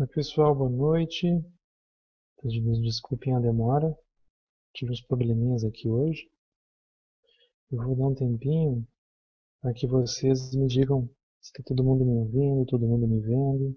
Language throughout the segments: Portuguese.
Oi, pessoal, boa noite. Desculpem a demora, tive uns probleminhas aqui hoje. Eu vou dar um tempinho para que vocês me digam se está todo mundo me ouvindo, todo mundo me vendo.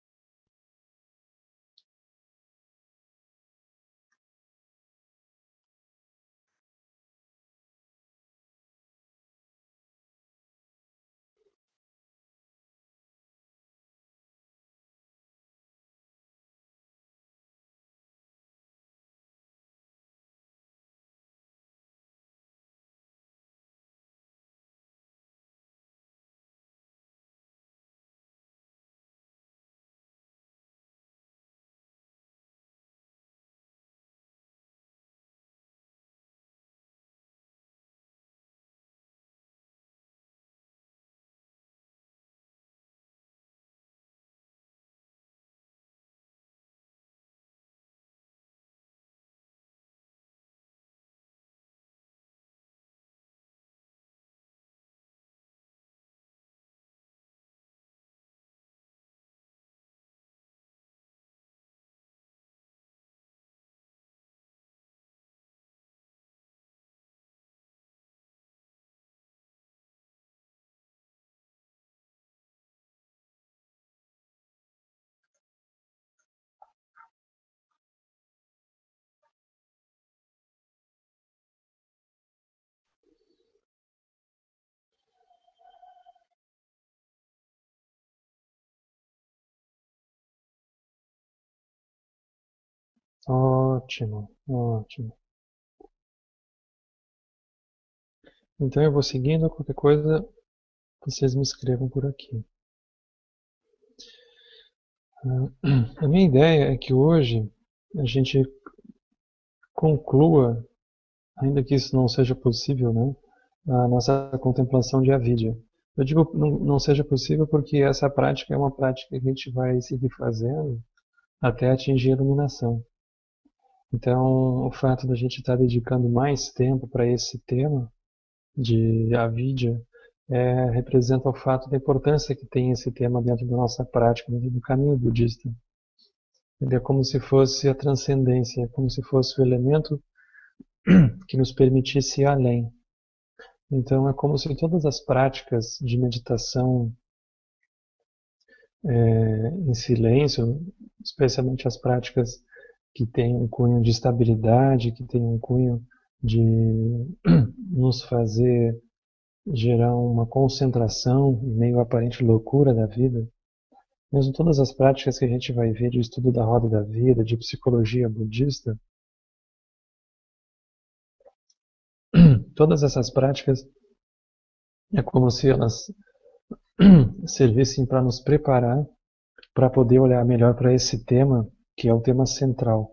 Ótimo, ótimo. Então eu vou seguindo, qualquer coisa vocês me escrevam por aqui. A minha ideia é que hoje a gente conclua, ainda que isso não seja possível, né, a nossa contemplação de avidya. Eu digo não seja possível porque essa prática é uma prática que a gente vai seguir fazendo até atingir a iluminação. Então, o fato da gente estar dedicando mais tempo para esse tema de avidya representa o fato da importância que tem esse tema dentro da nossa prática, dentro do caminho budista. Ele é como se fosse a transcendência, como se fosse o elemento que nos permitisse ir além. Então, é como se todas as práticas de meditação em silêncio, especialmente as práticas que têm um cunho de estabilidade, que têm um cunho de nos fazer gerar uma concentração em meio à aparente loucura da vida. Mesmo todas as práticas que a gente vai ver de estudo da roda da vida, de psicologia budista, todas essas práticas é como se elas servissem para nos preparar para poder olhar melhor para esse tema, que é o tema central.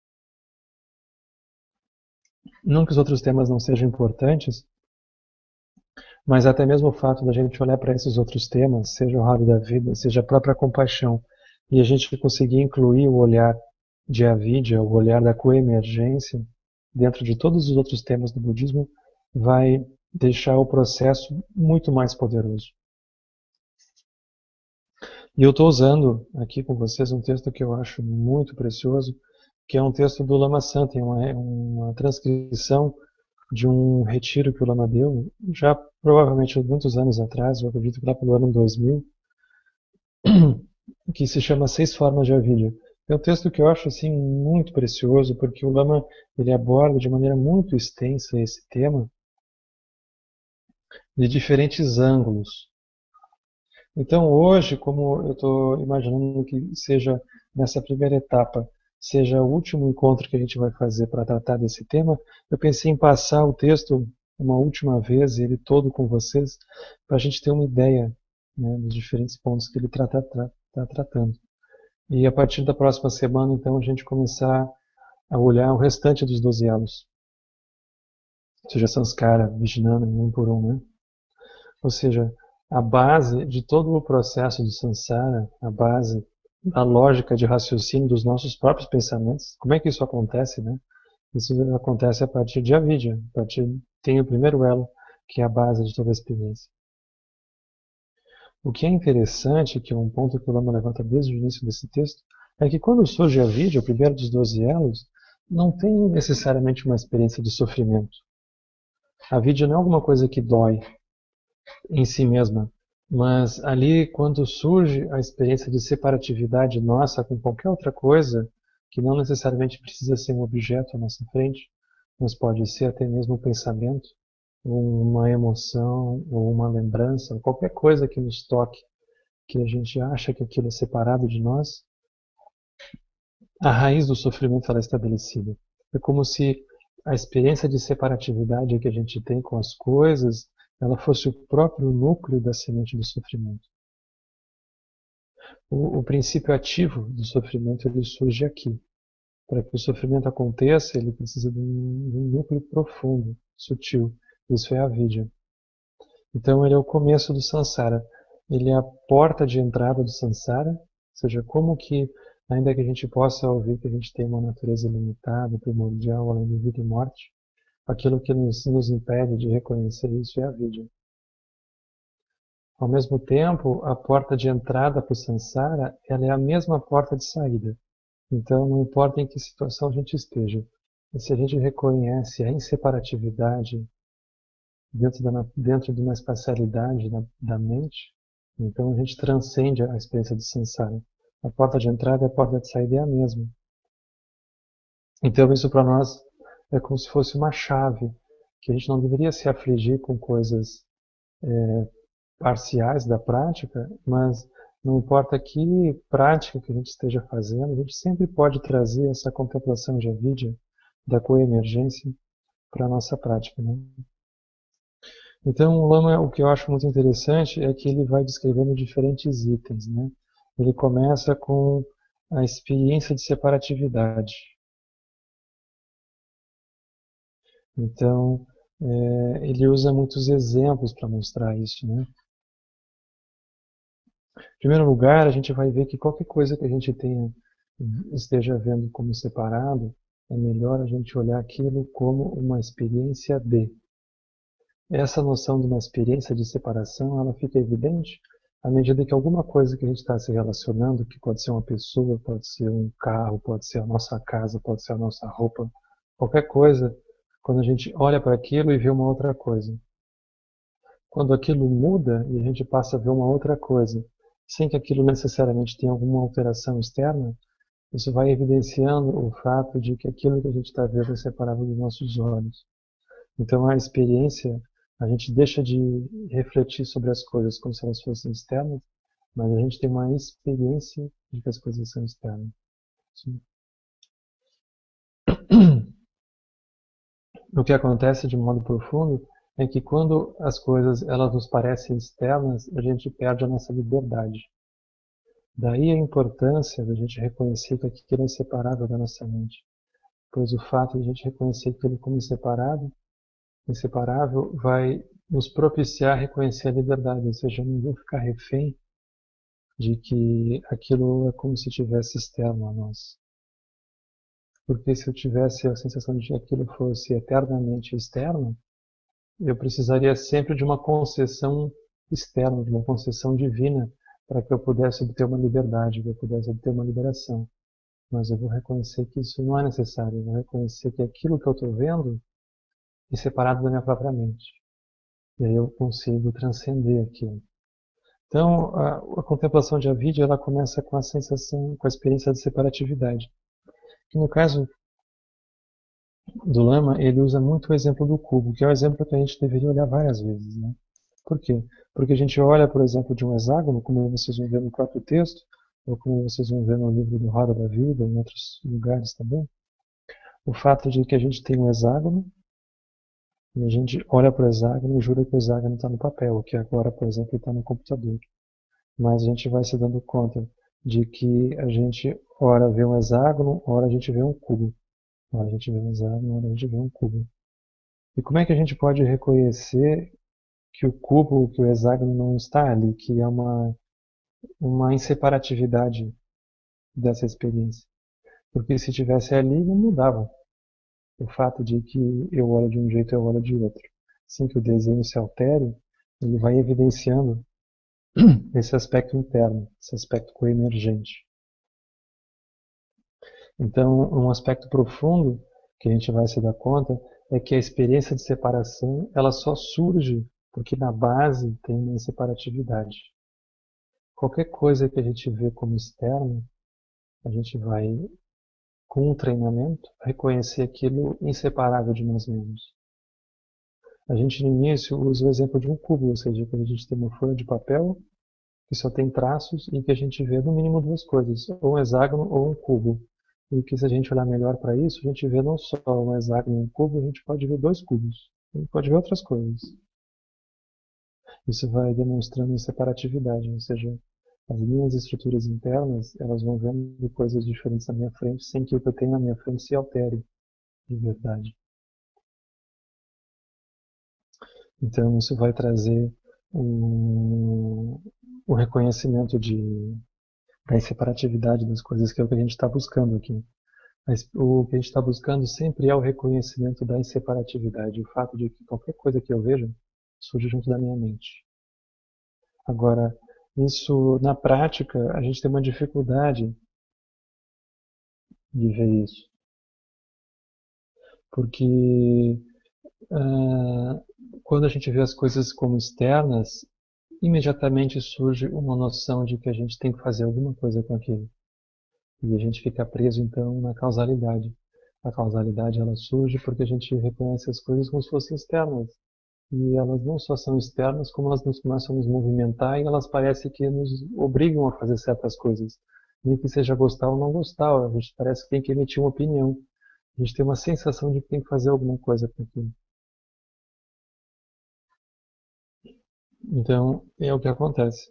Não que os outros temas não sejam importantes, mas até mesmo o fato da gente olhar para esses outros temas, seja o raio da vida, seja a própria compaixão, e a gente conseguir incluir o olhar de avidya, o olhar da coemergência, dentro de todos os outros temas do budismo, vai deixar o processo muito mais poderoso. E eu estou usando aqui com vocês um texto que eu acho muito precioso, que é um texto do Lama Santen, uma transcrição de um retiro que o Lama deu, já provavelmente muitos anos atrás, eu acredito que lá pelo ano 2000, que se chama Seis Formas de Avidya. É um texto que eu acho assim muito precioso, porque o Lama ele aborda de maneira muito extensa esse tema de diferentes ângulos. Então hoje, como eu estou imaginando que seja nessa primeira etapa, seja o último encontro que a gente vai fazer para tratar desse tema, eu pensei em passar o texto uma última vez, ele todo com vocês, para a gente ter uma ideia, né, dos diferentes pontos que ele está tratando. E a partir da próxima semana, então, a gente começar a olhar o restante dos 12 elos, ou seja, Sanskara, Vijnana, um por um, né? Ou seja, a base de todo o processo de Samsara, a base da lógica de raciocínio dos nossos próprios pensamentos. Como é que isso acontece, né? Isso acontece a partir de avidya, tem o primeiro elo, que é a base de toda a experiência. O que é interessante, que é um ponto que o Lama levanta desde o início desse texto, é que quando surge a vida, o primeiro dos 12 elos, não tem necessariamente uma experiência de sofrimento. A vida não é alguma coisa que dói em si mesma, mas ali quando surge a experiência de separatividade nossa com qualquer outra coisa, que não necessariamente precisa ser um objeto à nossa frente, mas pode ser até mesmo um pensamento, uma emoção, ou uma lembrança, qualquer coisa que nos toque, que a gente acha que aquilo é separado de nós, a raiz do sofrimento ela é estabelecida. É como se a experiência de separatividade que a gente tem com as coisas, ela fosse o próprio núcleo da semente do sofrimento. O princípio ativo do sofrimento ele surge aqui. Para que o sofrimento aconteça, ele precisa de um núcleo profundo, sutil. Isso é a avidya. Então ele é o começo do samsara. Ele é a porta de entrada do samsara, ou seja, como que, ainda que a gente possa ouvir que a gente tem uma natureza limitada, primordial, além de vida e morte, aquilo que nos impede de reconhecer isso é a avidya. Ao mesmo tempo, a porta de entrada para o samsara, ela é a mesma porta de saída. Então, não importa em que situação a gente esteja, se a gente reconhece a inseparatividade dentro de uma espacialidade da mente, então a gente transcende a experiência de samsara. A porta de entrada e a porta de saída é a mesma. Então, isso para nós é como se fosse uma chave, que a gente não deveria se afligir com coisas parciais da prática, mas não importa que prática que a gente esteja fazendo, a gente sempre pode trazer essa contemplação de avidya, da coemergência, para a nossa prática. Né? Então, o Lama, o que eu acho muito interessante é que ele vai descrevendo diferentes itens. Né? Ele começa com a experiência de separatividade. Então, ele usa muitos exemplos para mostrar isso. Né? Em primeiro lugar, a gente vai ver que qualquer coisa que a gente esteja vendo como separado, é melhor a gente olhar aquilo como uma experiência de. Essa noção de uma experiência de separação, ela fica evidente à medida que alguma coisa que a gente está se relacionando, que pode ser uma pessoa, pode ser um carro, pode ser a nossa casa, pode ser a nossa roupa, qualquer coisa, quando a gente olha para aquilo e vê uma outra coisa. Quando aquilo muda e a gente passa a ver uma outra coisa, sem que aquilo necessariamente tenha alguma alteração externa, isso vai evidenciando o fato de que aquilo que a gente está vendo é separado dos nossos olhos. Então a experiência, a gente deixa de refletir sobre as coisas como se elas fossem externas, mas a gente tem uma experiência de que as coisas são externas. Sim. O que acontece de modo profundo é que quando as coisas elas nos parecem externas, a gente perde a nossa liberdade. Daí a importância da gente reconhecer que aquilo é inseparável da nossa mente, pois o fato de a gente reconhecer aquilo como inseparável, vai nos propiciar a reconhecer a liberdade, ou seja, eu não vou ficar refém de que aquilo é como se estivesse externo a nós. Porque se eu tivesse a sensação de que aquilo fosse eternamente externo, eu precisaria sempre de uma concessão externa, de uma concessão divina, para que eu pudesse obter uma liberdade, que eu pudesse obter uma liberação. Mas eu vou reconhecer que isso não é necessário, eu vou reconhecer que aquilo que eu estou vendo é separado da minha própria mente. E aí eu consigo transcender aquilo. Então, a contemplação de avidya, ela começa com a sensação, com a experiência de separatividade. Que no caso do Lama, ele usa muito o exemplo do cubo, que é o exemplo que a gente deveria olhar várias vezes. Né? Por quê? Porque a gente olha, por exemplo, de um hexágono, como vocês vão ver no próprio texto, ou como vocês vão ver no livro do Roda da Vida, em outros lugares também, o fato de que a gente tem um hexágono, e a gente olha para o hexágono e jura que o hexágono está no papel, que agora, por exemplo, está no computador. Mas a gente vai se dando conta de que a gente, ora vê um hexágono, ora a gente vê um cubo. Ora a gente vê um hexágono, ora a gente vê um cubo. E como é que a gente pode reconhecer que o cubo, que o hexágono não está ali, que é uma inseparatividade dessa experiência? Porque se tivesse ali, não mudava. O fato de que eu olho de um jeito e eu olho de outro. Assim que o desenho se altere, ele vai evidenciando esse aspecto interno, esse aspecto coemergente. Então, um aspecto profundo que a gente vai se dar conta é que a experiência de separação, ela só surge porque na base tem uma separatividade. Qualquer coisa que a gente vê como externa, a gente vai, com o treinamento, reconhecer aquilo inseparável de nós mesmos. A gente no início usa o exemplo de um cubo, ou seja, quando a gente tem uma folha de papel que só tem traços e que a gente vê no mínimo duas coisas, ou um hexágono ou um cubo. E que se a gente olhar melhor para isso, a gente vê não só um hexágono e um cubo, a gente pode ver dois cubos. A gente pode ver outras coisas. Isso vai demonstrando separatividade, ou seja, as minhas estruturas internas, elas vão vendo coisas diferentes na minha frente, sem que o que eu tenho na minha frente se altere de verdade. Então, isso vai trazer o reconhecimento da separatividade das coisas, que é o que a gente está buscando aqui. Mas o que a gente está buscando sempre é o reconhecimento da inseparatividade, o fato de que qualquer coisa que eu vejo surge junto da minha mente. Agora, isso na prática, a gente tem uma dificuldade de ver isso, porque quando a gente vê as coisas como externas, imediatamente surge uma noção de que a gente tem que fazer alguma coisa com aquilo. E a gente fica preso então na causalidade. A causalidade ela surge porque a gente reconhece as coisas como se fossem externas. E elas não só são externas, como elas nos começam a nos movimentar e elas parecem que nos obrigam a fazer certas coisas. Nem que seja gostar ou não gostar, a gente parece que tem que emitir uma opinião. A gente tem uma sensação de que tem que fazer alguma coisa com aquilo. Então, é o que acontece.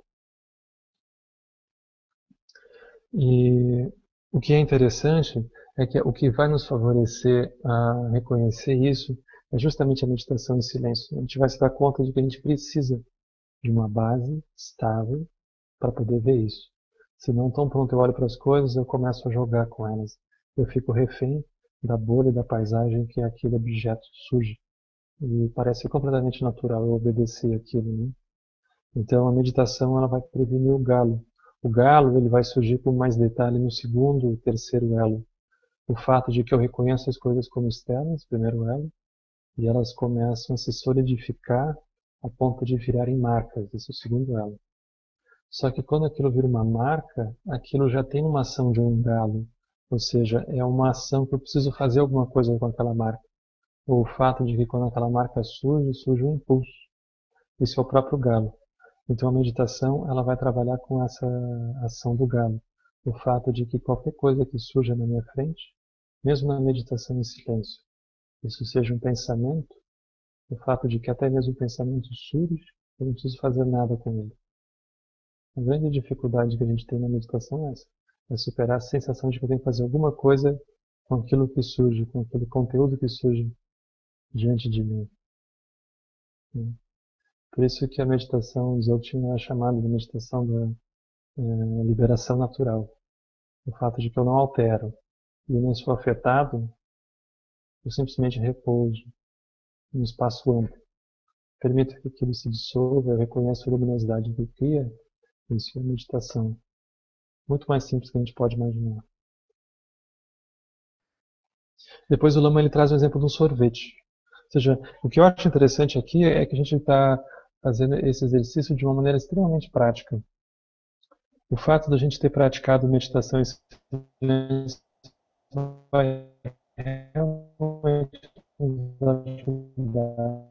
E o que é interessante é que o que vai nos favorecer a reconhecer isso é justamente a meditação em silêncio. A gente vai se dar conta de que a gente precisa de uma base estável para poder ver isso. Se não tão pronto eu olho para as coisas, eu começo a jogar com elas. Eu fico refém da bolha da paisagem que aquele objeto surge. E parece completamente natural eu obedecer aquilo, né? Então a meditação ela vai prevenir o galo. O galo ele vai surgir com mais detalhe no segundo e terceiro elo. O fato de que eu reconheço as coisas como externas, primeiro elo, e elas começam a se solidificar a ponto de virarem marcas, esse é o segundo elo. Só que quando aquilo vira uma marca, aquilo já tem uma ação de um galo, ou seja, é uma ação que eu preciso fazer alguma coisa com aquela marca. Ou o fato de que quando aquela marca surge, surge um impulso. Isso é o próprio galo. Então a meditação ela vai trabalhar com essa ação do galo. O fato de que qualquer coisa que surja na minha frente, mesmo na meditação em silêncio, isso seja um pensamento, o fato de que até mesmo o pensamento surge, eu não preciso fazer nada com ele. A grande dificuldade que a gente tem na meditação é essa. É superar a sensação de que eu tenho que fazer alguma coisa com aquilo que surge, com aquele conteúdo que surge diante de mim. Por isso que a meditação Dzogchen é chamada de meditação da liberação natural. O fato de que eu não altero e eu não sou afetado, eu simplesmente repouso em um espaço amplo. Permito que aquilo se dissolva, eu reconheço a luminosidade que cria. Isso é meditação. Muito mais simples que a gente pode imaginar. Depois o Lama ele traz o exemplo do sorvete. Ou seja, o que eu acho interessante aqui é que a gente está fazendo esse exercício de uma maneira extremamente prática. O fato da gente ter praticado meditação em silêncio vai realmente nos ajudar.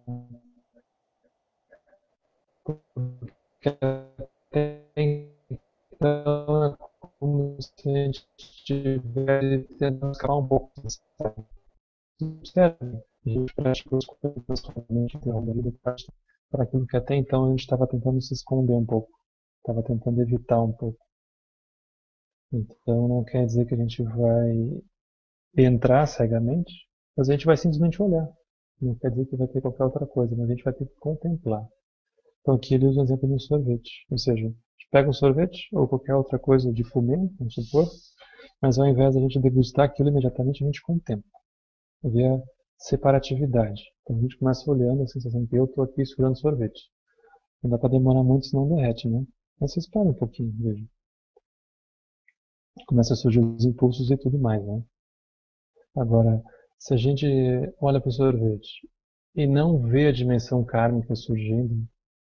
Porque até então é como se a gente estivesse tentando escapar um pouco. Sério, a gente pratica os coisas realmente para aquilo que até então a gente estava tentando se esconder um pouco, estava tentando evitar um pouco. Então não quer dizer que a gente vai entrar cegamente, mas a gente vai simplesmente olhar. Não quer dizer que vai ter qualquer outra coisa, mas a gente vai ter que contemplar. Então aqui ele usa o exemplo do sorvete, ou seja, a gente pega um sorvete ou qualquer outra coisa de fumê, vamos supor, mas ao invés de a gente degustar aquilo imediatamente, a gente contempla. Vê a separatividade. Então a gente começa olhando a sensação que eu estou aqui segurando sorvete. Não dá para demorar muito, senão derrete, né? Mas vocês param um pouquinho, veja. Começa a surgir os impulsos e tudo mais, né? Agora, se a gente olha para o sorvete e não vê a dimensão kármica surgindo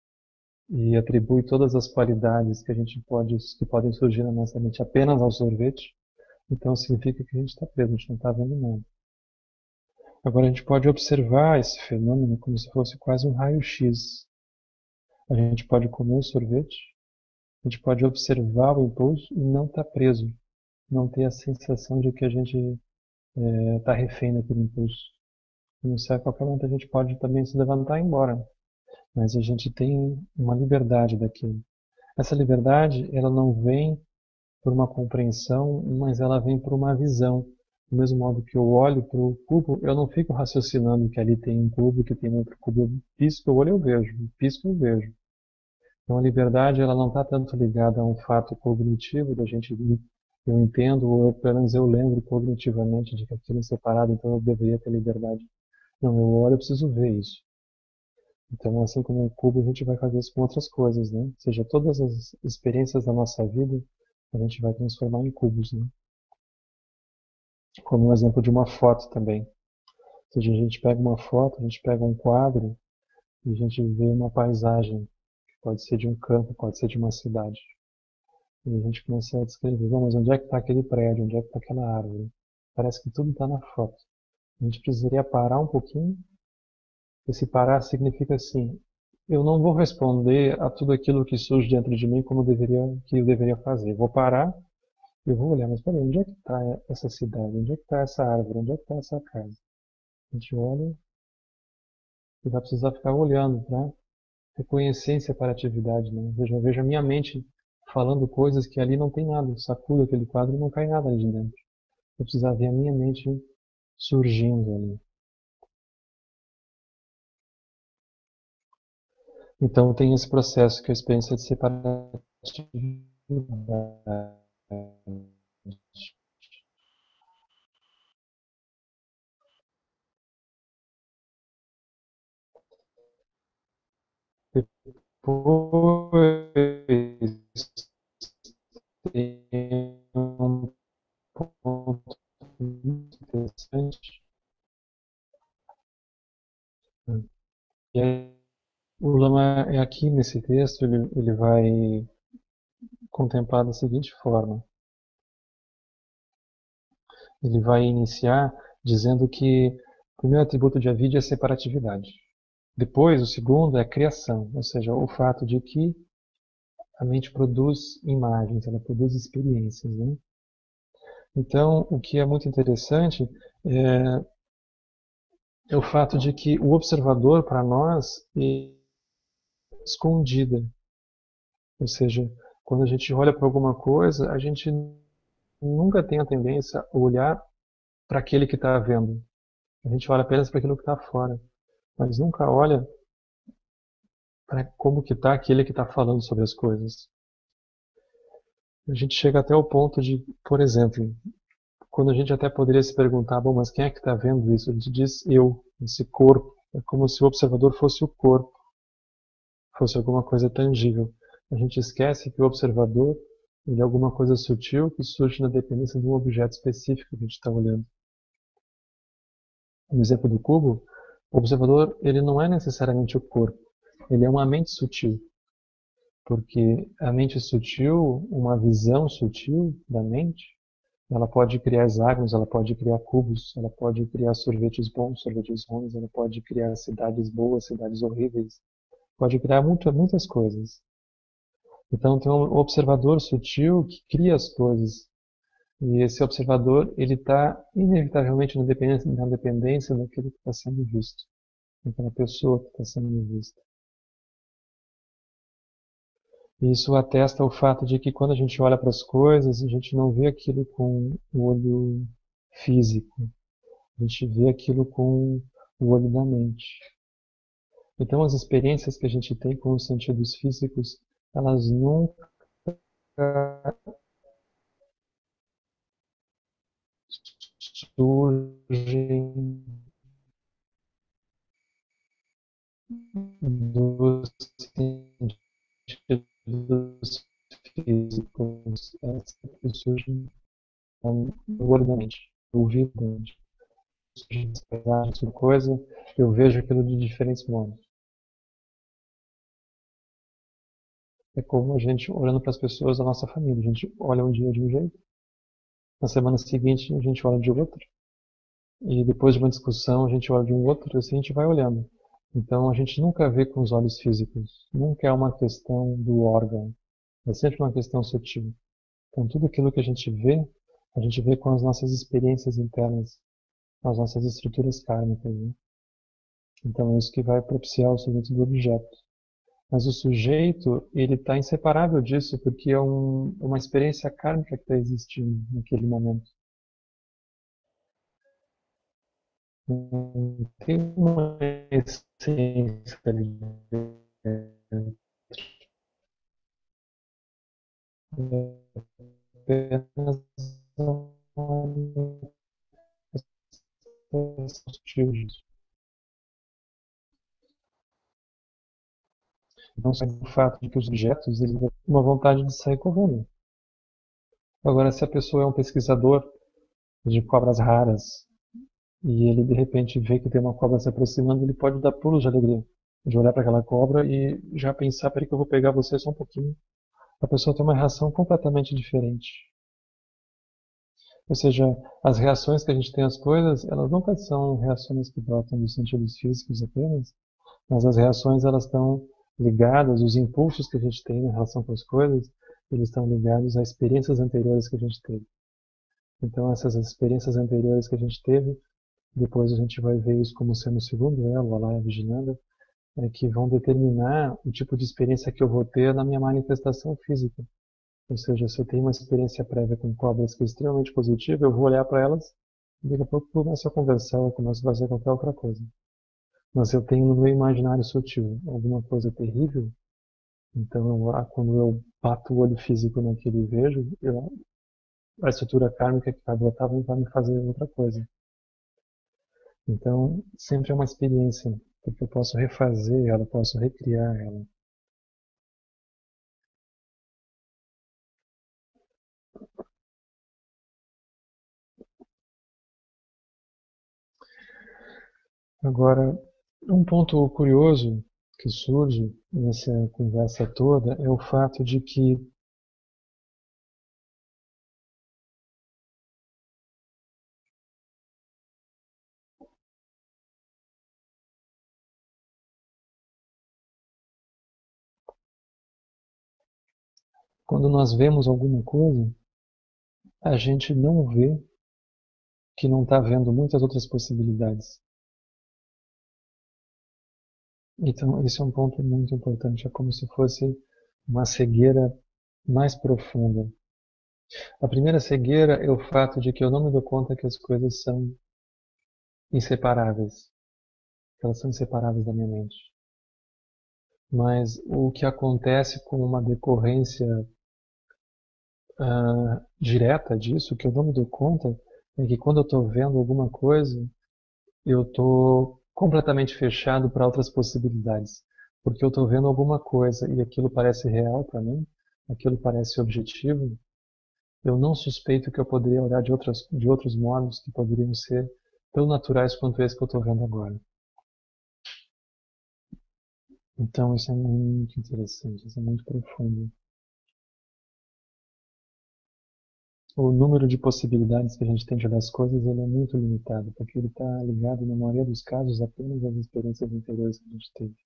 e atribui todas as qualidades que podem surgir na nossa mente apenas ao sorvete, então significa que a gente está preso, a gente não está vendo nada. Agora a gente pode observar esse fenômeno como se fosse quase um raio-x. A gente pode comer o sorvete, a gente pode observar o impulso e não estar preso, não ter a sensação de que a gente está refém daquele impulso. Como se a qualquer momento a gente pode também se levantar e ir embora, mas a gente tem uma liberdade daquilo. Essa liberdade, ela não vem por uma compreensão, mas ela vem por uma visão. Do mesmo modo que eu olho para o cubo, eu não fico raciocinando que ali tem um cubo, que tem outro cubo. Eu pisco o olho, eu vejo. Pisco, eu vejo. Então a liberdade, ela não está tanto ligada a um fato cognitivo da gente eu entendo, ou pelo menos eu lembro cognitivamente de que aquilo é separado, então eu deveria ter liberdade. Não, eu olho, eu preciso ver isso. Então, assim como o cubo, a gente vai fazer isso com outras coisas, né? Ou seja, todas as experiências da nossa vida, a gente vai transformar em cubos, né? Como um exemplo de uma foto também. Ou seja, a gente pega uma foto, a gente pega um quadro e a gente vê uma paisagem, que pode ser de um campo, pode ser de uma cidade. E a gente começa a descrever, mas onde é que está aquele prédio, onde é que está aquela árvore? Parece que tudo está na foto. A gente precisaria parar um pouquinho. Esse parar significa assim, eu não vou responder a tudo aquilo que surge dentro de mim como eu deveria fazer. Vou parar e vou olhar, mas peraí, onde é que está essa cidade? Onde é que está essa árvore? Onde é que está essa casa? A gente olha e vai precisar ficar olhando para reconhecer em separatividade, né? Veja a minha mente falando coisas que ali não tem nada. Eu sacudo aquele quadro e não cai nada ali de dentro. Eu precisar ver a minha mente surgindo ali. Então tem esse processo que é a experiência de separatividade. Depois tem um ponto muito interessante. E aí, o Lama é aqui nesse texto, ele vai contemplar da seguinte forma. Ele vai iniciar dizendo que o primeiro atributo de avidya é a separatividade. Depois, o segundo é a criação, ou seja, o fato de que a mente produz imagens, ela produz experiências, né? Então, o que é muito interessante é o fato de que o observador, para nós, é escondida. Ou seja, quando a gente olha para alguma coisa, a gente nunca tem a tendência a olhar para aquele que está vendo. A gente olha apenas para aquilo que está fora, mas nunca olha para como que está aquele que está falando sobre as coisas. A gente chega até o ponto de, por exemplo, quando a gente até poderia se perguntar, bom, mas quem é que está vendo isso? A gente diz eu, esse corpo. É como se o observador fosse o corpo, fosse alguma coisa tangível. A gente esquece que o observador ele é alguma coisa sutil que surge na dependência de um objeto específico que a gente está olhando. No exemplo do cubo, o observador ele não é necessariamente o corpo, ele é uma mente sutil, porque a mente sutil, uma visão sutil da mente, ela pode criar hexágonos, ela pode criar cubos, ela pode criar sorvetes bons, sorvetes ruins, ela pode criar cidades boas, cidades horríveis, pode criar muitas coisas. Então tem um observador sutil que cria as coisas. E esse observador, ele está inevitavelmente na dependência daquilo que está sendo visto, daquela pessoa que está sendo vista. E isso atesta o fato de que quando a gente olha para as coisas, a gente não vê aquilo com o olho físico, a gente vê aquilo com o olho da mente. Então as experiências que a gente tem com os sentidos físicos, elas nunca surgem dos sentidos físicos, elas sempre surgem no olho da mente, no ouvido da mente. Sobre coisa, eu vejo aquilo de diferentes modos. É como a gente olhando para as pessoas da nossa família. A gente olha um dia de um jeito, na semana seguinte a gente olha de outro, e depois de uma discussão a gente olha de um outro, e assim a gente vai olhando. Então a gente nunca vê com os olhos físicos, nunca é uma questão do órgão, é sempre uma questão sutil. Então tudo aquilo que a gente vê com as nossas experiências internas, as nossas estruturas kármicas, né? Então é isso que vai propiciar o surgimento do objeto. Mas o sujeito, ele está inseparável disso, porque é uma experiência kármica que está existindo naquele momento. Não tem uma essência ali dentro. É apenas uma manifestação sutil disso. Não só o fato de que os objetos eles têm uma vontade de sair correndo. Agora, se a pessoa é um pesquisador de cobras raras e ele de repente vê que tem uma cobra se aproximando, ele pode dar pulos de alegria, de olhar para aquela cobra e já pensar, peraí que eu vou pegar você só um pouquinho. A pessoa tem uma reação completamente diferente. Ou seja, as reações que a gente tem às coisas, elas nunca são reações que brotam dos sentidos físicos apenas, mas as reações elas estão ligadas, os impulsos que a gente tem em relação com as coisas, eles estão ligados a experiências anteriores que a gente teve. Então essas experiências anteriores que a gente teve, depois a gente vai ver isso como sendo o segundo elo, lá a Vijnana, que vão determinar o tipo de experiência que eu vou ter na minha manifestação física. Ou seja, se eu tenho uma experiência prévia com cobras que é extremamente positiva, eu vou olhar para elas e daqui a pouco começo a conversar, eu começo a fazer qualquer outra coisa. Mas se eu tenho no meu imaginário sutil alguma coisa terrível, então quando eu bato o olho físico naquele e vejo, a estrutura kármica que vai brotar vai me fazer outra coisa. Então, sempre é uma experiência, porque eu posso refazer ela, posso recriar ela. Agora, um ponto curioso que surge nessa conversa toda é o fato de que quando nós vemos alguma coisa, a gente não vê que não está vendo muitas outras possibilidades. Então, esse é um ponto muito importante. É como se fosse uma cegueira mais profunda. A primeira cegueira é o fato de que eu não me dou conta que as coisas são inseparáveis. Que elas são inseparáveis da minha mente. Mas o que acontece com uma decorrência direta disso, que eu não me dou conta, é que quando eu estou vendo alguma coisa, eu estou completamente fechado para outras possibilidades. Porque eu estou vendo alguma coisa e aquilo parece real para mim, aquilo parece objetivo, eu não suspeito que eu poderia olhar de outros modos que poderiam ser tão naturais quanto esse que eu estou vendo agora. Então isso é muito interessante, isso é muito profundo. O número de possibilidades que a gente tem de olhar as coisas ele é muito limitado, porque ele está ligado, na maioria dos casos, apenas às experiências anteriores que a gente teve.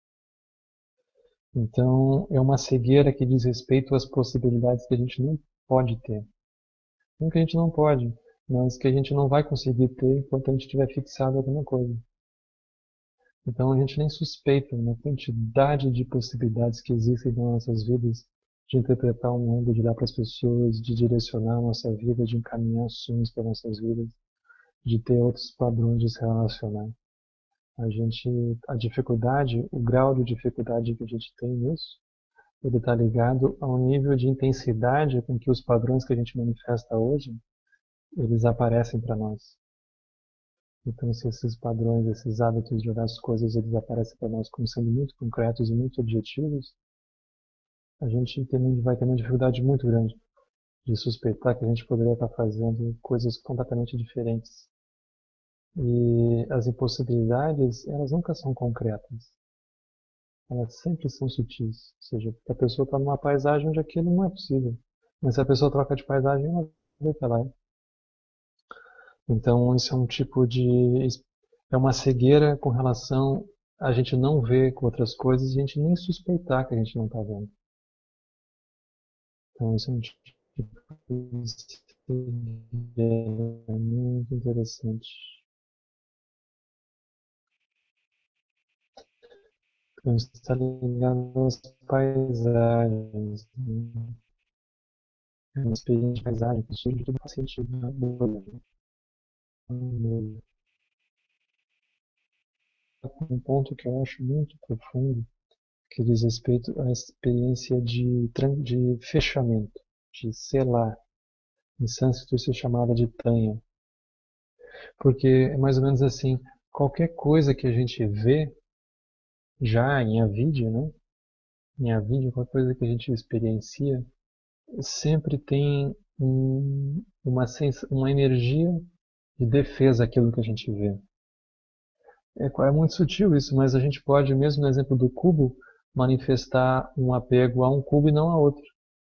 Então, é uma cegueira que diz respeito às possibilidades que a gente não pode ter. Não que a gente não pode, mas que a gente não vai conseguir ter enquanto a gente estiver fixado em alguma coisa. Então, a gente nem suspeita na quantidade de possibilidades que existem nas nossas vidas de interpretar o mundo, de dar para as pessoas, de direcionar a nossa vida, de encaminhar sonhos para nossas vidas, de ter outros padrões de se relacionar. A dificuldade, o grau de dificuldade que a gente tem nisso, ele está ligado ao nível de intensidade com que os padrões que a gente manifesta hoje, eles aparecem para nós. Então, se esses padrões, esses hábitos de olhar as coisas, eles aparecem para nós como sendo muito concretos e muito objetivos, a gente vai ter uma dificuldade muito grande. de suspeitar que a gente poderia estar fazendo coisas completamente diferentes. E as impossibilidades, elas nunca são concretas. Elas sempre são sutis. Ou seja, a pessoa está numa paisagem onde aquilo não é possível. Mas se a pessoa troca de paisagem, ela vê que ela é. Então, isso é um tipo de. É uma cegueira com relação a gente não ver com outras coisas e a gente nem suspeitar que a gente não está vendo. Então, isso é um tipo de cegueira muito interessante. Então, isso está ligado às paisagens. Né? É uma experiência de paisagem que surge tudo faz sentido na bolha. Um ponto que eu acho muito profundo, que diz respeito à experiência de fechamento, de selar. Em sânscrito isso é chamado de tanha. Porque é mais ou menos assim, qualquer coisa que a gente vê já em avidya, né? Em avidya, qualquer coisa que a gente experiencia, sempre tem uma energia de defesa àquilo que a gente vê. É muito sutil isso, mas a gente pode, mesmo no exemplo do cubo, manifestar um apego a um cubo e não a outro.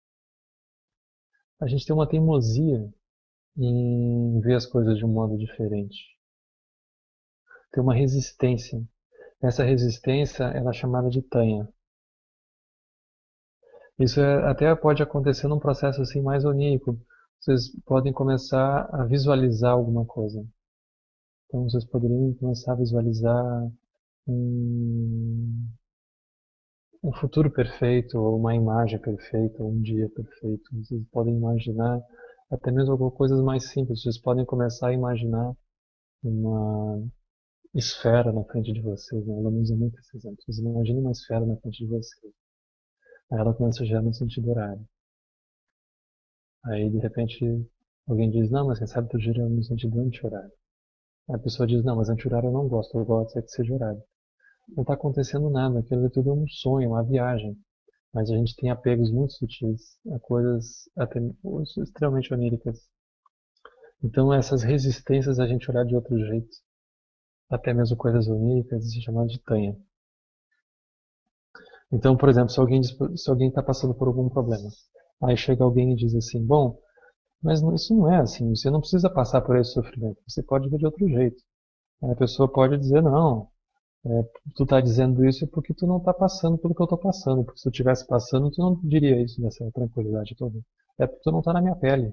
A gente tem uma teimosia em ver as coisas de um modo diferente. Tem uma resistência. Essa resistência ela é chamada de tanha. Isso até pode acontecer num processo assim mais onírico. Vocês podem começar a visualizar alguma coisa. Então vocês poderiam começar a visualizar um, um futuro perfeito, ou uma imagem perfeita, ou um dia perfeito. Vocês podem imaginar até mesmo algumas coisas mais simples. Vocês podem começar a imaginar uma esfera na frente de vocês. Né? Ela usa muito esse exemplo. Vocês imaginem uma esfera na frente de vocês. Aí ela começa a girar no sentido horário. Aí de repente alguém diz, não, mas quem sabe tu gira no sentido anti-horário. Aí a pessoa diz, não, mas anti-horário eu não gosto, eu gosto é que seja horário. Não está acontecendo nada, aquilo tudo é um sonho, uma viagem. Mas a gente tem apegos muito sutis a coisas até extremamente oníricas. Então essas resistências a gente olhar de outro jeito, até mesmo coisas oníricas, isso é chamado de tanha. Então, por exemplo, se alguém está passando por algum problema, aí chega alguém e diz assim, bom, mas isso não é assim, você não precisa passar por esse sofrimento, você pode ver de outro jeito. Aí a pessoa pode dizer, não, tu está dizendo isso porque tu não está passando pelo que eu estou passando, porque se tu estivesse passando, tu não diria isso nessa tranquilidade toda. É porque tu não está na minha pele.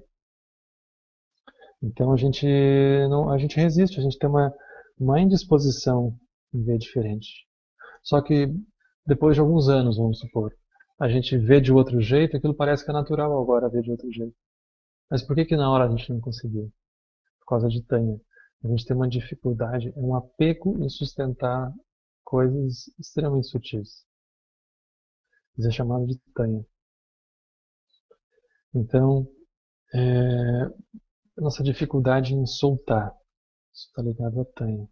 Então a gente resiste, a gente tem uma indisposição em ver diferente. Só que depois de alguns anos, vamos supor, a gente vê de outro jeito, aquilo parece que é natural agora ver de outro jeito. Mas por que que na hora a gente não conseguiu? Por causa de Tânia. A gente tem uma dificuldade, é um apego em sustentar coisas extremamente sutis. Isso é chamado de Tânia. Então, a nossa dificuldade em soltar, isso está ligado a Tânia.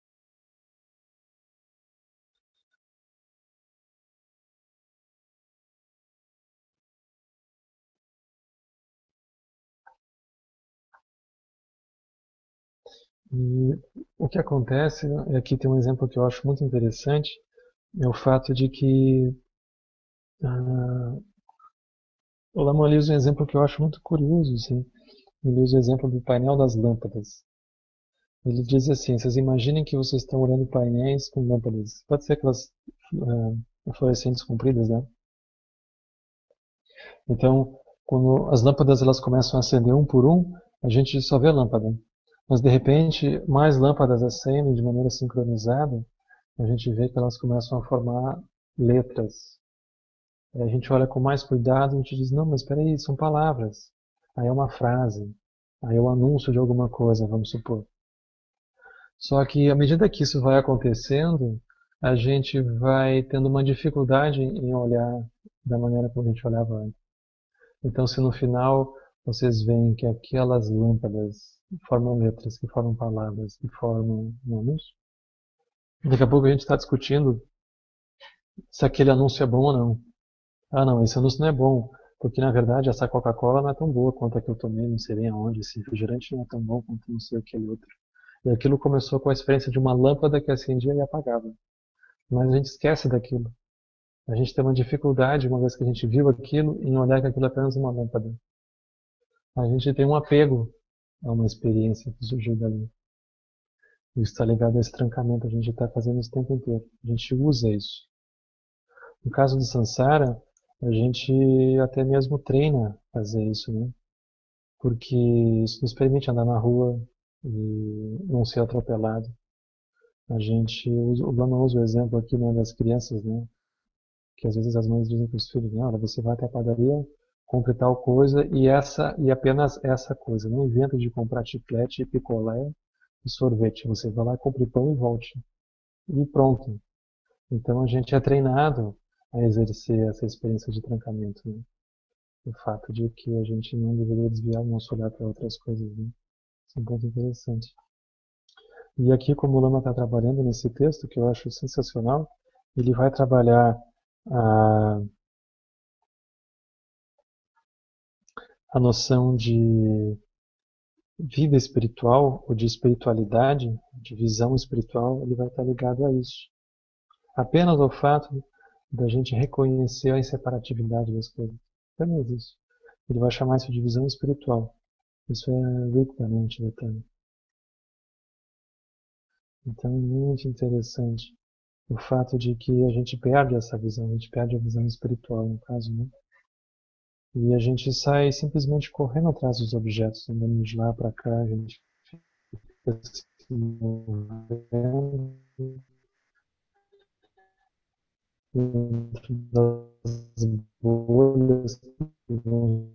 E o que acontece, e aqui tem um exemplo que eu acho muito interessante, é o fato de que ah, o Lama usa um exemplo que eu acho muito curioso, assim. Ele usa o exemplo do painel das lâmpadas. Ele diz assim, vocês imaginem que vocês estão olhando painéis com lâmpadas. Pode ser aquelas fluorescentes compridas, né? Então, quando as lâmpadas elas começam a acender um por um, a gente só vê a lâmpada. Mas de repente, mais lâmpadas acendem de maneira sincronizada, a gente vê que elas começam a formar letras. Aí a gente olha com mais cuidado e a gente diz, não, mas espera aí, são palavras. Aí é uma frase. Aí é o anúncio de alguma coisa, vamos supor. Só que à medida que isso vai acontecendo, a gente vai tendo uma dificuldade em olhar da maneira como a gente olhava antes. Então, se no final vocês veem que aquelas lâmpadas formam letras, que formam palavras, que formam um anúncio, daqui a pouco a gente está discutindo se aquele anúncio é bom ou não. Ah, não, esse anúncio não é bom. Porque na verdade essa Coca-Cola não é tão boa quanto a que eu tomei, não sei bem aonde, esse refrigerante não é tão bom quanto não sei aquele outro. E aquilo começou com a experiência de uma lâmpada que acendia e apagava. Mas a gente esquece daquilo. A gente tem uma dificuldade, uma vez que a gente viu aquilo, em olhar que aquilo é apenas uma lâmpada. A gente tem um apego a uma experiência que surgiu dali. Isso está ligado a esse trancamento, a gente está fazendo isso o tempo inteiro. A gente usa isso. No caso do Sansara, a gente até mesmo treina fazer isso, né? Porque isso nos permite andar na rua e não ser atropelado. A gente usa, o Lama usa o exemplo aqui, né, das crianças, né? Que às vezes as mães dizem para os filhos, né, olha, você vai até a padaria, compre tal coisa e apenas essa coisa. Não inventa de comprar chiclete, picolé e sorvete. Você vai lá, compre pão e volte. E pronto. Então a gente é treinado a exercer essa experiência de trancamento, né? O fato de que a gente não deveria desviar o nosso olhar para outras coisas, né? Isso é um ponto interessante. E aqui, como o Lama está trabalhando nesse texto, que eu acho sensacional, ele vai trabalhar a, a noção de vida espiritual, ou de espiritualidade, de visão espiritual, ele vai estar ligado a isso. Apenas ao fato da gente reconhecer a inseparatividade das coisas. Apenas isso. Ele vai chamar isso de visão espiritual. Isso é Rigpa tibetano. Então é muito interessante o fato de que a gente perde essa visão, a gente perde a visão espiritual, no caso, né? E a gente sai simplesmente correndo atrás dos objetos, andando de lá para cá, a gente fica se movendo dentro das bolhas que vão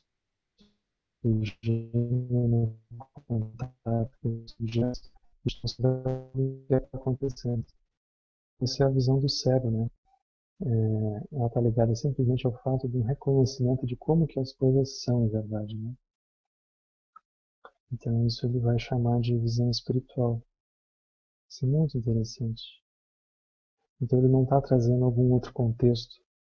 surgindo no contato com os objetos, a gente não sabe o que está acontecendo. Essa é a visão do cérebro, né? Ela está ligada simplesmente ao fato de um reconhecimento de como que as coisas são, em verdade, né? Então isso ele vai chamar de visão espiritual. Isso é muito interessante. Então ele não está trazendo algum outro contexto.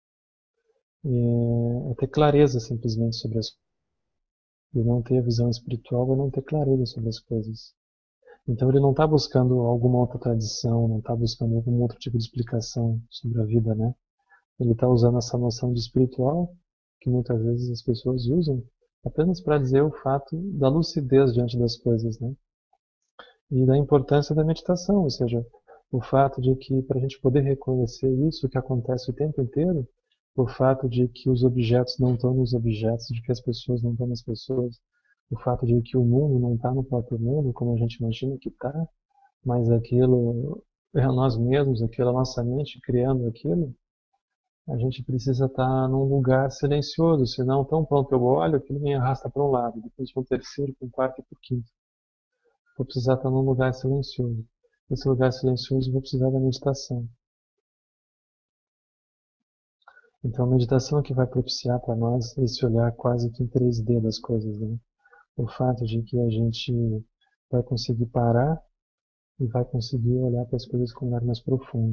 É ter clareza simplesmente sobre as coisas. E não ter visão espiritual é não ter clareza sobre as coisas. Então ele não está buscando alguma outra tradição, não está buscando algum outro tipo de explicação sobre a vida, né? Ele está usando essa noção de espiritual, que muitas vezes as pessoas usam, apenas para dizer o fato da lucidez diante das coisas, né? E da importância da meditação, ou seja, o fato de que para a gente poder reconhecer isso que acontece o tempo inteiro, o fato de que os objetos não estão nos objetos, de que as pessoas não estão nas pessoas, o fato de que o mundo não está no próprio mundo, como a gente imagina que está, mas aquilo é nós mesmos, aquilo é a nossa mente criando aquilo, a gente precisa estar num lugar silencioso, senão tão pronto eu olho, aquilo me arrasta para um lado, depois para um terceiro, para um quarto e para o quinto. Vou precisar estar num lugar silencioso. Nesse lugar silencioso vou precisar da meditação. Então a meditação é que vai propiciar para nós esse olhar quase que em 3D das coisas, né? O fato de que a gente vai conseguir parar e vai conseguir olhar para as coisas com um olhar mais profundo.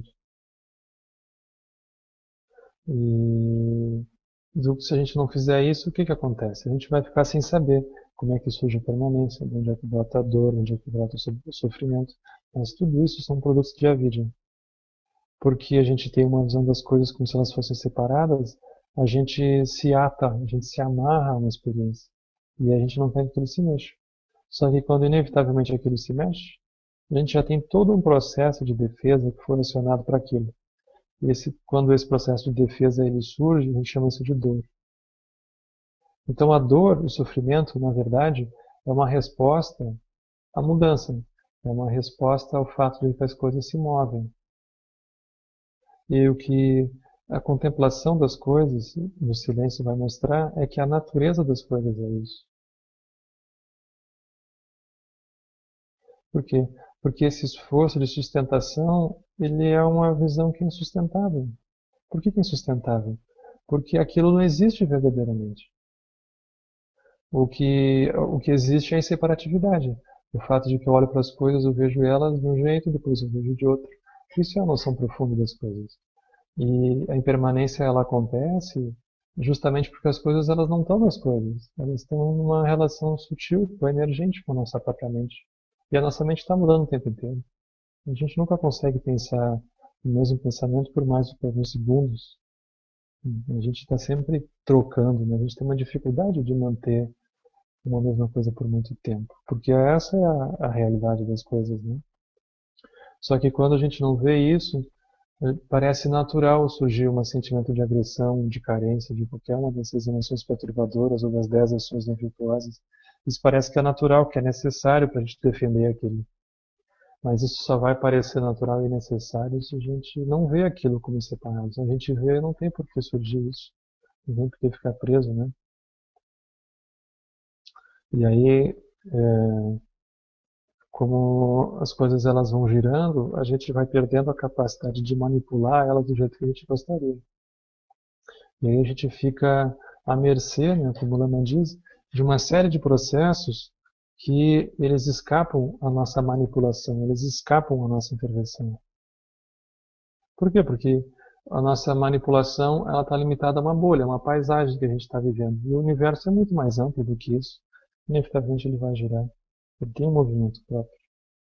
E se a gente não fizer isso, o que que acontece? A gente vai ficar sem saber como é que surge a permanência, de onde é que brota a dor, onde é que brota o sofrimento. Mas tudo isso são produtos de avidya. Porque a gente tem uma visão das coisas como se elas fossem separadas, a gente se ata, a gente se amarra a uma experiência. E a gente não quer que aquilo se mexa. Só que quando inevitavelmente aquilo se mexe, a gente já tem todo um processo de defesa que foi acionado para aquilo. E quando esse processo de defesa ele surge, a gente chama isso de dor. Então a dor, o sofrimento, na verdade, é uma resposta à mudança. É uma resposta ao fato de que as coisas se movem. E o que a contemplação das coisas, no silêncio, vai mostrar é que a natureza das coisas é isso. Por quê? Porque esse esforço de sustentação, ele é uma visão que é insustentável. Por que é insustentável? Porque aquilo não existe verdadeiramente. O que existe é a separatividade. O fato de que eu olho para as coisas, eu vejo elas de um jeito, depois eu vejo de outro. Isso é a noção profunda das coisas. E a impermanência ela acontece justamente porque as coisas elas não estão nas coisas, elas estão numa relação sutil, emergente com a nossa própria mente. E a nossa mente está mudando o tempo inteiro. A gente nunca consegue pensar o mesmo pensamento por mais do que alguns segundos. A gente está sempre trocando, né? A gente tem uma dificuldade de manter uma mesma coisa por muito tempo, porque essa é a realidade das coisas, né? Só que quando a gente não vê isso, parece natural surgir um sentimento de agressão, de carência, de qualquer uma dessas emoções perturbadoras ou das 10 ações não virtuosas. Isso parece que é natural, que é necessário para a gente defender aquilo. Mas isso só vai parecer natural e necessário se a gente não vê aquilo como separado. Se a gente vê, não tem por que surgir isso. Não tem por que ficar preso, né? E aí, como as coisas elas vão girando, a gente vai perdendo a capacidade de manipular elas do jeito que a gente gostaria. E aí a gente fica à mercê, né, como o Lehmann diz, de uma série de processos que eles escapam à nossa manipulação, eles escapam à nossa intervenção. Por quê? Porque a nossa manipulação ela está limitada a uma bolha, a uma paisagem que a gente está vivendo. E o universo é muito mais amplo do que isso. Inevitavelmente ele vai girar. Ele tem um movimento próprio.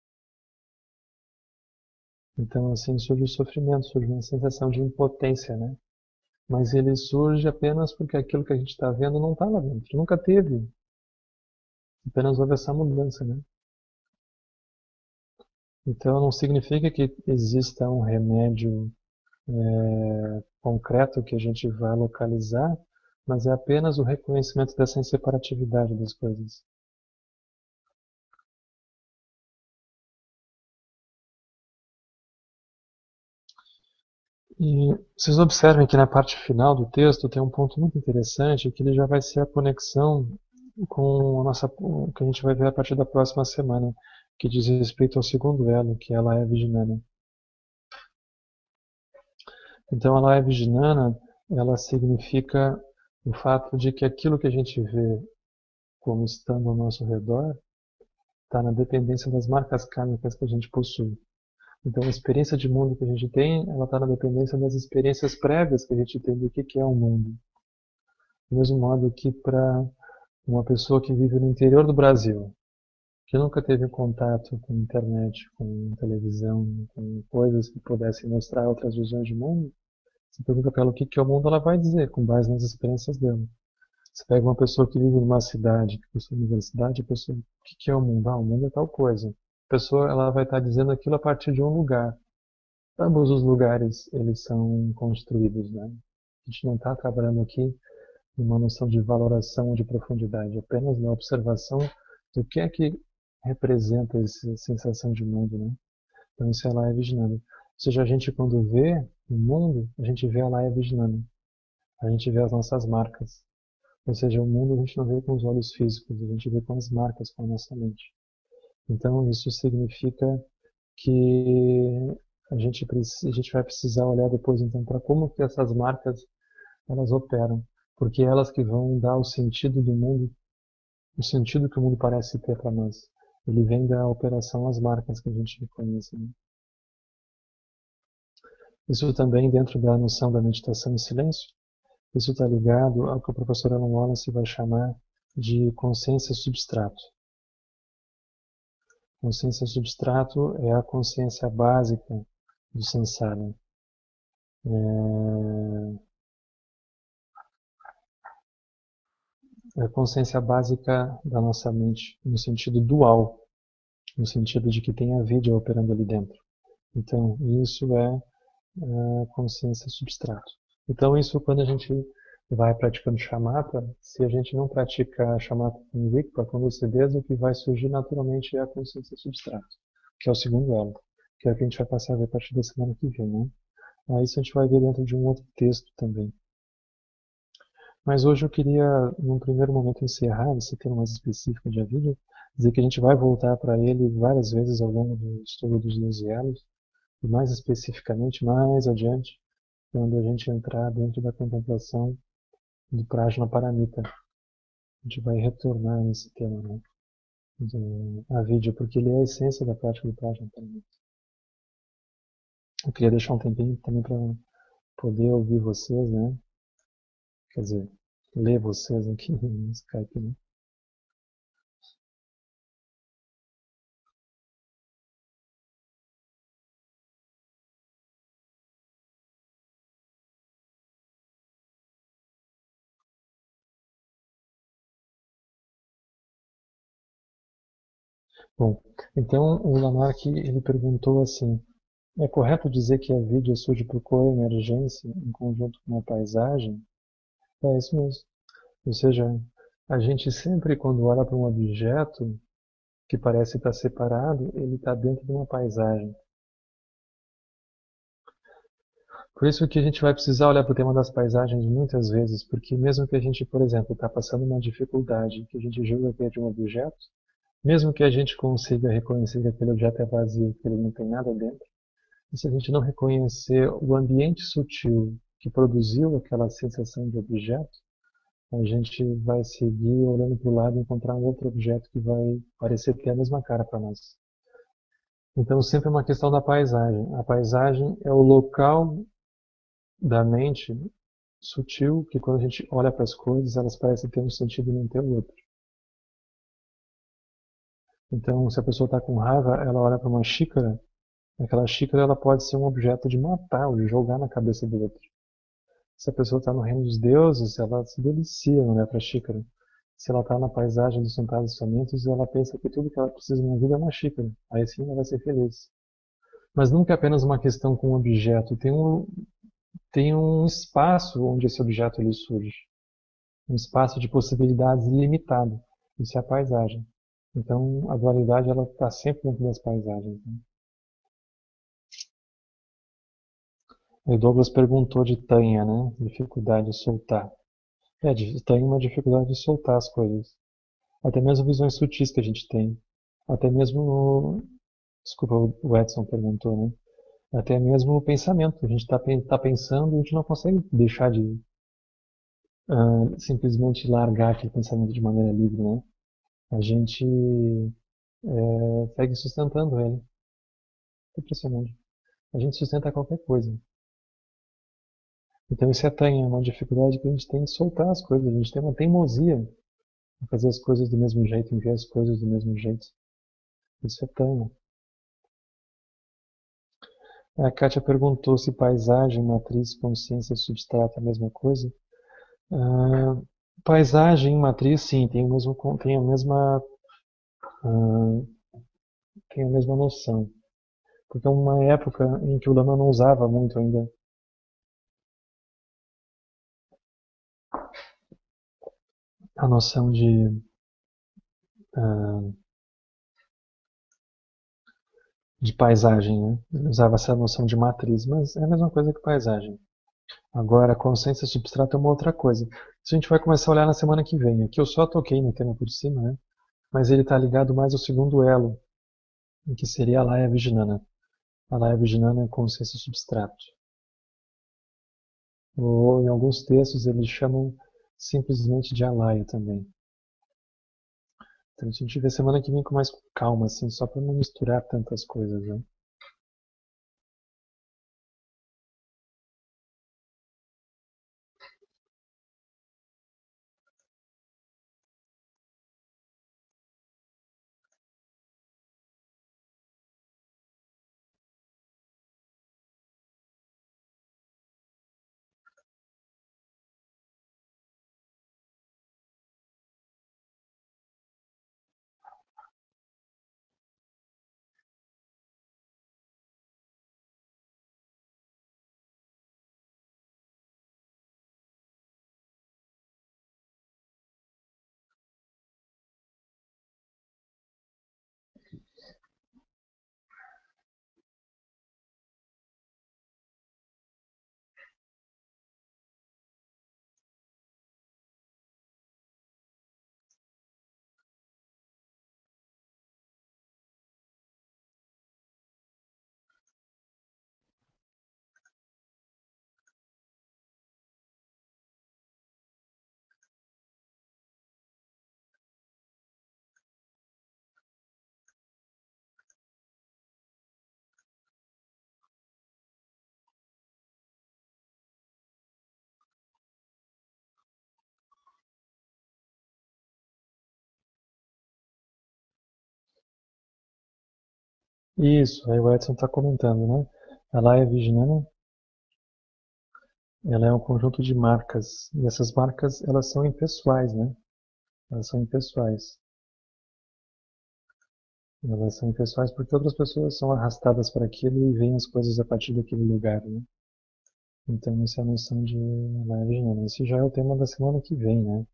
Então, assim, surge o sofrimento, surge uma sensação de impotência, né? Mas ele surge apenas porque aquilo que a gente está vendo não está lá dentro. Nunca teve. Apenas houve essa mudança, né? Então não significa que exista um remédio concreto que a gente vai localizar, mas é apenas o reconhecimento dessa inseparatividade das coisas. E vocês observem que na parte final do texto tem um ponto muito interessante, que ele já vai ser a conexão com o que a gente vai ver a partir da próxima semana, que diz respeito ao segundo elo, que ela é Vijnana. Então, ela é Vijnana, ela significa o fato de que aquilo que a gente vê como estando ao nosso redor está na dependência das marcas kármicas que a gente possui. Então, a experiência de mundo que a gente tem, ela está na dependência das experiências prévias que a gente tem do que é o mundo. Do mesmo modo que para uma pessoa que vive no interior do Brasil, que nunca teve contato com internet, com televisão, com coisas que pudessem mostrar outras visões de mundo, você pergunta para ela o que é o mundo, ela vai dizer, com base nas experiências dela. Você pega uma pessoa que vive numa cidade, que possui universidade, a pessoa, o que é o mundo? Ah, o mundo é tal coisa. A pessoa ela vai estar dizendo aquilo a partir de um lugar. Ambos os lugares eles são construídos, né? A gente não está trabalhando aqui numa noção de valoração ou de profundidade, apenas na observação do que é que representa essa sensação de mundo, né? Então isso é Laya Vijnana. Ou seja, a gente quando vê o mundo, a gente vê a Laya Vijnana. A gente vê as nossas marcas. Ou seja, o mundo a gente não vê com os olhos físicos, a gente vê com as marcas, com a nossa mente. Então, isso significa que a gente vai precisar olhar depois, então, para como que essas marcas elas operam, porque elas que vão dar o sentido do mundo, o sentido que o mundo parece ter para nós. Ele vem da operação as marcas que a gente conhece. Né? Isso também dentro da noção da meditação em silêncio. Isso está ligado ao que o professor Alan Wallace vai chamar de consciência substrato. Consciência substrato é a consciência básica do samsara. É a consciência básica da nossa mente, no sentido dual, no sentido de que tem a vida operando ali dentro. Então, isso é a consciência substrato. Então, isso quando a gente vai praticando shamatha, se a gente não pratica shamatha com vikpa, com lucidez, o que vai surgir naturalmente é a consciência substrato, que é o segundo elo, que é o que a gente vai passar a ver a partir da semana que vem, né? Aí isso a gente vai ver dentro de um outro texto também. Mas hoje eu queria, num primeiro momento, encerrar esse tema mais específico de Avidia, dizer que a gente vai voltar para ele várias vezes ao longo do estudo dos 12 elos, e mais especificamente, mais adiante, quando a gente entrar dentro da contemplação do Prajnaparamita. A gente vai retornar a esse tema, né? Do Avidia, porque ele é a essência da prática do Prajnaparamita. Eu queria deixar um tempinho também para poder ouvir vocês, né? Quer dizer, ler vocês aqui no Skype, né? Bom, então o Lamarck ele perguntou assim: é correto dizer que a vida surge por coemergência em conjunto com uma paisagem? É isso mesmo. Ou seja, a gente sempre, quando olha para um objeto que parece estar separado, ele está dentro de uma paisagem. Por isso que a gente vai precisar olhar para o tema das paisagens muitas vezes, porque mesmo que a gente, por exemplo, está passando uma dificuldade que a gente julga que é de um objeto, mesmo que a gente consiga reconhecer que aquele objeto é vazio, que ele não tem nada dentro, e se a gente não reconhecer o ambiente sutil que produziu aquela sensação de objeto, a gente vai seguir olhando para o lado e encontrar um outro objeto que vai parecer ter a mesma cara para nós. Então, sempre é uma questão da paisagem. A paisagem é o local da mente sutil que, quando a gente olha para as coisas, elas parecem ter um sentido e não ter o outro. Então, se a pessoa está com raiva, ela olha para uma xícara, aquela xícara ela pode ser um objeto de matar ou de jogar na cabeça do outro. Se a pessoa está no reino dos deuses, ela se delicia no olhar para a xícara. Se ela está na paisagem dos santados famintos, ela pensa que tudo que ela precisa na vida é uma xícara. Aí sim ela vai ser feliz. Mas nunca é apenas uma questão com um objeto. Tem um espaço onde esse objeto ele surge. Um espaço de possibilidades ilimitado. Isso é a paisagem. Então a dualidade ela está sempre dentro das paisagens, né? O Douglas perguntou de Tanha, né? Dificuldade de soltar. Tanha é uma dificuldade de soltar as coisas. Até mesmo visões sutis que a gente tem. Até mesmo, desculpa, o Edson perguntou, né? Até mesmo o pensamento. A gente está pensando e a gente não consegue deixar de simplesmente largar aquele pensamento de maneira livre, né? A gente segue sustentando ele. É impressionante. A gente sustenta qualquer coisa. Então isso é uma dificuldade que a gente tem de soltar as coisas. A gente tem uma teimosia em fazer as coisas do mesmo jeito, em ver as coisas do mesmo jeito. Isso é tanha. A Kátia perguntou se paisagem, matriz, consciência, substrato é a mesma coisa. Ah, paisagem, matriz, sim, ah, tem a mesma noção. Porque é uma época em que o Lama não usava muito ainda a noção ah, de paisagem, né? Ele usava essa noção de matriz, mas é a mesma coisa que paisagem. Agora, consciência substrata é uma outra coisa. Isso a gente vai começar a olhar na semana que vem. Aqui eu só toquei no tema por cima, né? Mas ele está ligado mais ao segundo elo, que seria a Laya Vijnana. A Laya Vijnana é consciência substrato. Ou em alguns textos eles chamam simplesmente de Alaya também. Então a gente vê semana que vem com mais calma, assim, só para não misturar tantas coisas, né? Isso, aí o Edson está comentando, né? A Laia Vignana, ela é um conjunto de marcas, e essas marcas, elas são impessoais, né? Elas são impessoais. Elas são impessoais porque outras pessoas são arrastadas para aquilo e veem as coisas a partir daquele lugar, né? Então, essa é a noção de Laia Vignana. Esse já é o tema da semana que vem, né?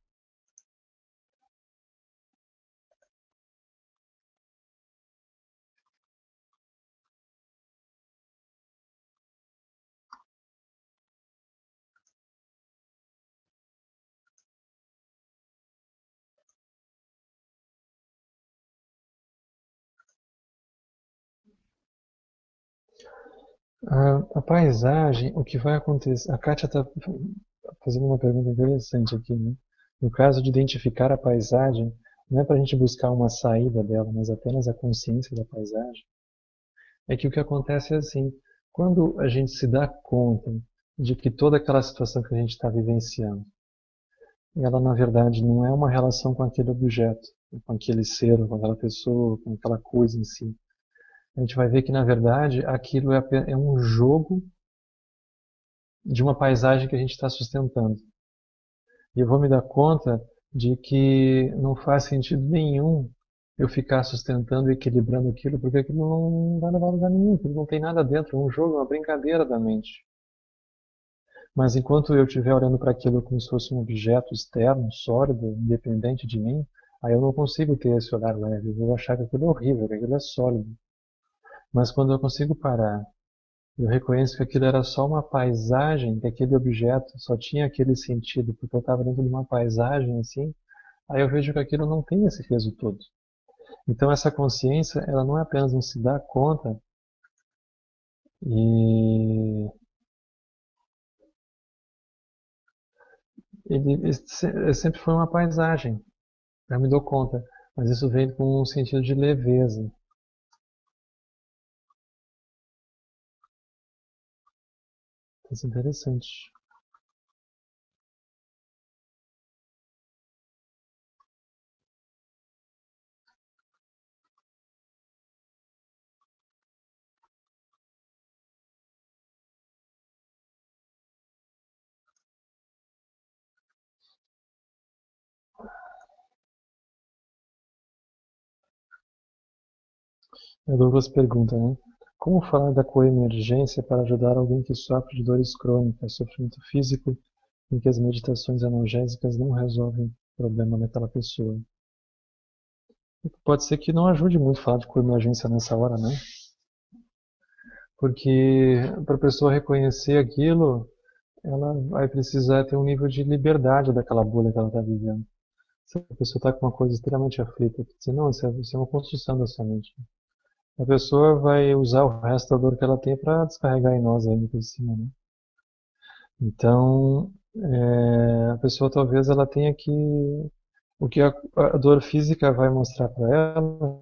A paisagem, o que vai acontecer? A Kátia está fazendo uma pergunta interessante aqui, né? No caso de identificar a paisagem, não é para a gente buscar uma saída dela, mas apenas a consciência da paisagem. É que o que acontece é assim, quando a gente se dá conta de que toda aquela situação que a gente está vivenciando, ela na verdade não é uma relação com aquele objeto, com aquele ser, com aquela pessoa, com aquela coisa em si. A gente vai ver que na verdade aquilo é um jogo de uma paisagem que a gente está sustentando. E eu vou me dar conta de que não faz sentido nenhum eu ficar sustentando e equilibrando aquilo, porque aquilo não vai levar a lugar nenhum, aquilo não tem nada dentro, é um jogo, é uma brincadeira da mente. Mas enquanto eu estiver olhando para aquilo como se fosse um objeto externo, sólido, independente de mim, aí eu não consigo ter esse olhar leve, eu vou achar que aquilo é horrível, que aquilo é sólido. Mas quando eu consigo parar, eu reconheço que aquilo era só uma paisagem, que aquele objeto só tinha aquele sentido, porque eu estava dentro de uma paisagem assim, aí eu vejo que aquilo não tem esse peso todo. Então essa consciência, ela não é apenas um se dar conta e ele sempre foi uma paisagem, eu me dou conta, mas isso vem com um sentido de leveza. Isso é interessante. O Douglas pergunta, né? Como falar da coemergência para ajudar alguém que sofre de dores crônicas, sofrimento físico, em que as meditações analgésicas não resolvem o problema daquela pessoa? Pode ser que não ajude muito falar de coemergência nessa hora, né? Porque para a pessoa reconhecer aquilo, ela vai precisar ter um nível de liberdade daquela bolha que ela está vivendo. Se a pessoa está com uma coisa extremamente aflita, dizer, não, isso é uma construção da sua mente. A pessoa vai usar o resto da dor que ela tem para descarregar em nós ainda por cima, né? Então, a pessoa talvez ela tenha que o que a dor física vai mostrar para ela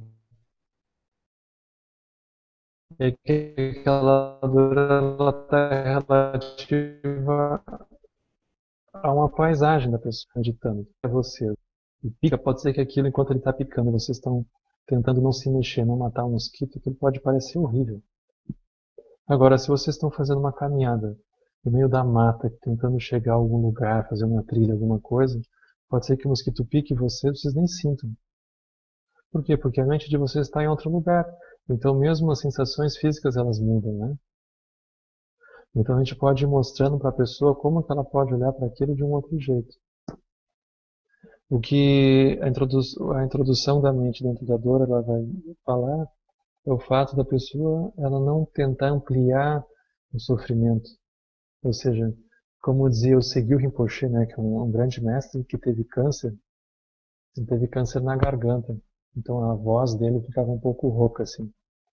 é que aquela dor ela está relativa a uma paisagem da pessoa meditando. É você. E pica, pode ser que aquilo, enquanto ele está picando, vocês estão tentando não se mexer, não matar um mosquito, aquilo pode parecer horrível. Agora, se vocês estão fazendo uma caminhada no meio da mata, tentando chegar a algum lugar, fazer uma trilha, alguma coisa, pode ser que o mosquito pique vocês nem sintam. Por quê? Porque a mente de vocês está em outro lugar. Então, mesmo as sensações físicas, elas mudam, né? Então, a gente pode ir mostrando para a pessoa como que ela pode olhar para aquilo de um outro jeito. O que a introdução da mente dentro da dor, ela vai falar é o fato da pessoa ela não tentar ampliar o sofrimento. Ou seja, como dizia o Segyu Rinpoche, né, que é um grande mestre que teve câncer, ele teve câncer na garganta. Então a voz dele ficava um pouco rouca assim.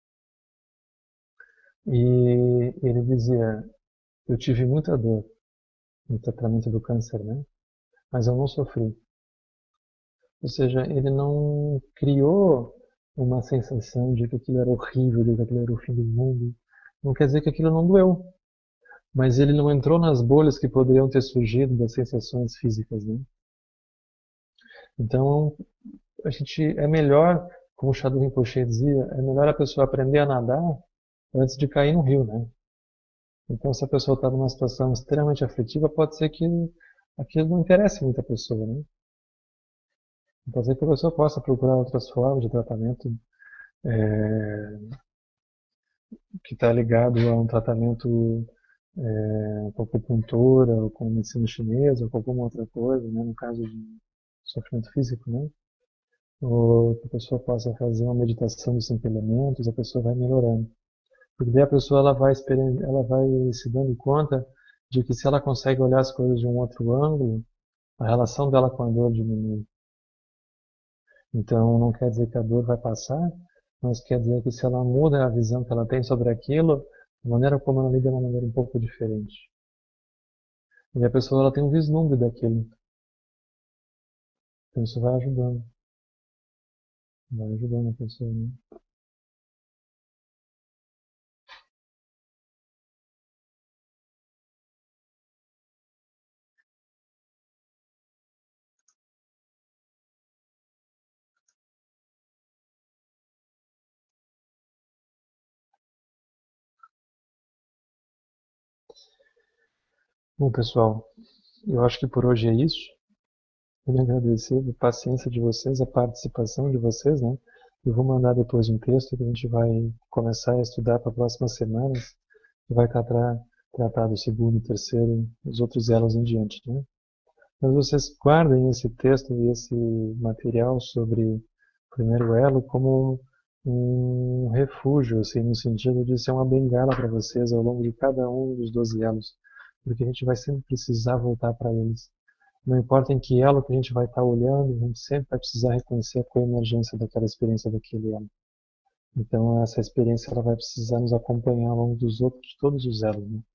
E ele dizia: eu tive muita dor no tratamento do câncer, né? Mas eu não sofri. Ou seja, ele não criou uma sensação de que aquilo era horrível, de que aquilo era o fim do mundo. Não quer dizer que aquilo não doeu, mas ele não entrou nas bolhas que poderiam ter surgido das sensações físicas, né? Então, a gente é melhor como o Sadhu Rinpoche dizia, é melhor a pessoa aprender a nadar antes de cair no rio, né? Então, se a pessoa está numa situação extremamente aflitiva, pode ser que aquilo não interesse muita pessoa, né? Pode ser que a pessoa possa procurar outras formas de tratamento é, que está ligado a um tratamento com acupuntura, ou com medicina chinesa, ou com alguma outra coisa, né? No caso de sofrimento físico, né? Ou que a pessoa possa fazer uma meditação dos 5 elementos, a pessoa vai melhorando. Porque daí a pessoa ela vai se dando conta de que se ela consegue olhar as coisas de um outro ângulo, a relação dela com a dor diminui. Então não quer dizer que a dor vai passar, mas quer dizer que se ela muda a visão que ela tem sobre aquilo, a maneira como ela lida é uma maneira um pouco diferente. E a pessoa ela tem um vislumbre daquilo. Então isso vai ajudando a pessoa, né? Bom, pessoal, eu acho que por hoje é isso. Queria agradecer a paciência de vocês, a participação de vocês, né? Eu vou mandar depois um texto que a gente vai começar a estudar para as próximas semanas, que vai tratar do segundo, terceiro, os outros elos em diante, né? Mas vocês guardem esse texto e esse material sobre o primeiro elo como um refúgio, assim, no sentido de ser uma bengala para vocês ao longo de cada um dos 12 elos, porque a gente vai sempre precisar voltar para eles. Não importa em que elo que a gente vai estar olhando, a gente sempre vai precisar reconhecer a coemergência daquela experiência daquele elo. Então essa experiência ela vai precisar nos acompanhar ao longo dos outros, de todos os elos, né?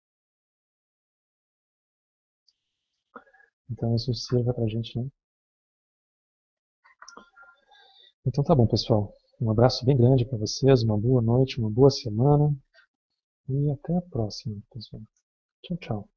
Então isso sirva para a gente, né? Então tá bom, pessoal. Um abraço bem grande para vocês, uma boa noite, uma boa semana e até a próxima, pessoal. Tchau, tchau.